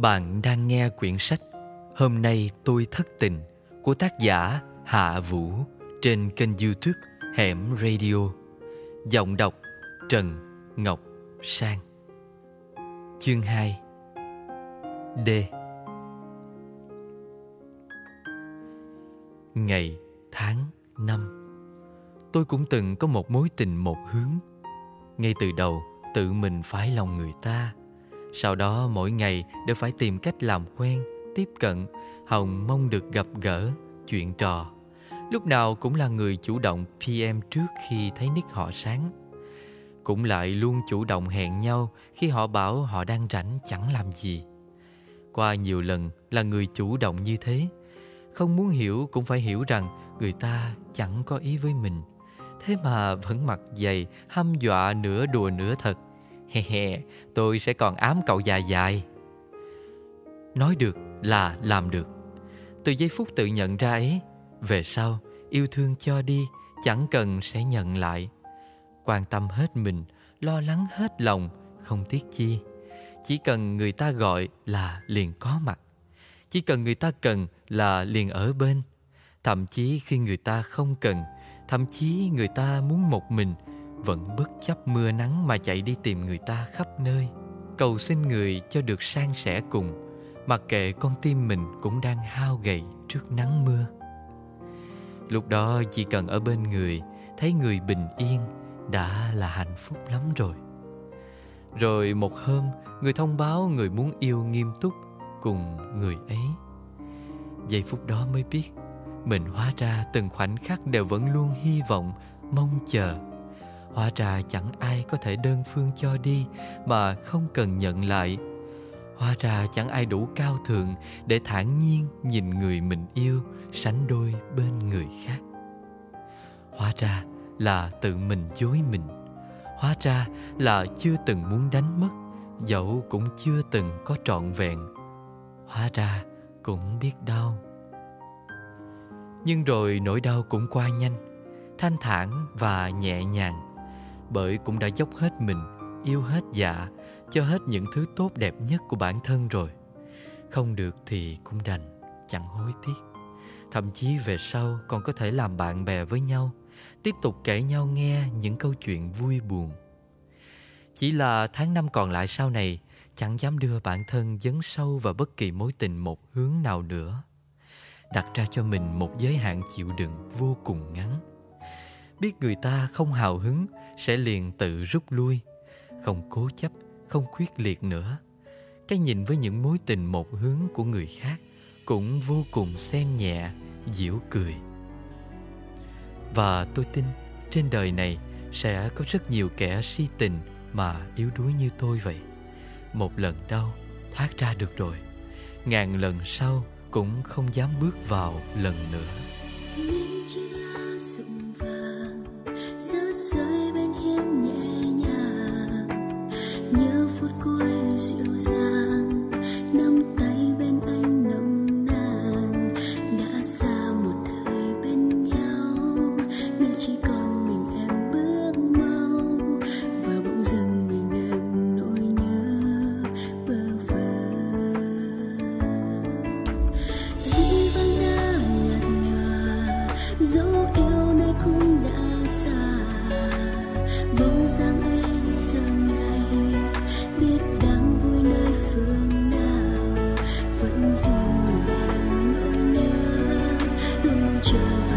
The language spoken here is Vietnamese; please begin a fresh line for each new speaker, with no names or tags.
Bạn đang nghe quyển sách Hôm nay tôi thất tình của tác giả Hạ Vũ trên kênh YouTube Hẻm Radio. Giọng đọc Trần Ngọc Sang. Chương 2. D. Ngày, tháng, năm. Tôi cũng từng có một mối tình một hướng. Ngay từ đầu tự mình phái lòng người ta. Sau đó mỗi ngày đều phải tìm cách làm quen, tiếp cận, hòng mong được gặp gỡ, chuyện trò. Lúc nào cũng là người chủ động PM trước khi thấy nick họ sáng. Cũng lại luôn chủ động hẹn nhau khi họ bảo họ đang rảnh chẳng làm gì. Qua nhiều lần là người chủ động như thế. Không muốn hiểu cũng phải hiểu rằng người ta chẳng có ý với mình. Thế mà vẫn mặt dày, hăm dọa nửa đùa nửa thật. He he, tôi sẽ còn ám cậu dài dài. Nói được là làm được. Từ giây phút tự nhận ra ấy, về sau yêu thương cho đi, chẳng cần sẽ nhận lại. Quan tâm hết mình, lo lắng hết lòng, không tiếc chi. Chỉ cần người ta gọi là liền có mặt. Chỉ cần người ta cần là liền ở bên. Thậm chí khi người ta không cần, thậm chí người ta muốn một mình, vẫn bất chấp mưa nắng mà chạy đi tìm người ta khắp nơi, cầu xin người cho được san sẻ cùng, mặc kệ con tim mình cũng đang hao gầy trước nắng mưa. Lúc đó chỉ cần ở bên người, thấy người bình yên đã là hạnh phúc lắm rồi. Rồi một hôm, người thông báo người muốn yêu nghiêm túc cùng người ấy. Giây phút đó mới biết, mình hóa ra từng khoảnh khắc đều vẫn luôn hy vọng, mong chờ. Hóa ra chẳng ai có thể đơn phương cho đi mà không cần nhận lại. Hóa ra chẳng ai đủ cao thượng để thản nhiên nhìn người mình yêu sánh đôi bên người khác. Hóa ra là tự mình dối mình. Hóa ra là chưa từng muốn đánh mất, dẫu cũng chưa từng có trọn vẹn. Hóa ra cũng biết đau. Nhưng rồi nỗi đau cũng qua nhanh, thanh thản và nhẹ nhàng. Bởi cũng đã dốc hết mình, yêu hết dạ, cho hết những thứ tốt đẹp nhất của bản thân rồi. Không được thì cũng đành, chẳng hối tiếc. Thậm chí về sau còn có thể làm bạn bè với nhau, tiếp tục kể nhau nghe những câu chuyện vui buồn. Chỉ là tháng năm còn lại sau này, chẳng dám đưa bản thân dấn sâu vào bất kỳ mối tình một hướng nào nữa. Đặt ra cho mình một giới hạn chịu đựng vô cùng ngắn. Biết người ta không hào hứng sẽ liền tự rút lui. Không cố chấp, không quyết liệt nữa. Cái nhìn với những mối tình một hướng của người khác cũng vô cùng xem nhẹ, giễu cười. Và tôi tin trên đời này sẽ có rất nhiều kẻ si tình mà yếu đuối như tôi vậy. Một lần đau thoát ra được rồi, ngàn lần sau cũng không dám bước vào lần nữa.
Nhớ phút cuối dịu dàng, nắm tay bên anh nồng nàn. Đã xa một thời bên nhau, nơi chỉ còn mình em bước mau. Và bỗng dưng mình em nỗi nhớ bơ vơ. Dĩ vãng đã nhạt nhòa, dấu yêu này cũng đã xa. Bóng dáng ấy giờ này biết đang vui nơi phương nào, vẫn riêng mình em nỗi nhớ luôn mong chờ.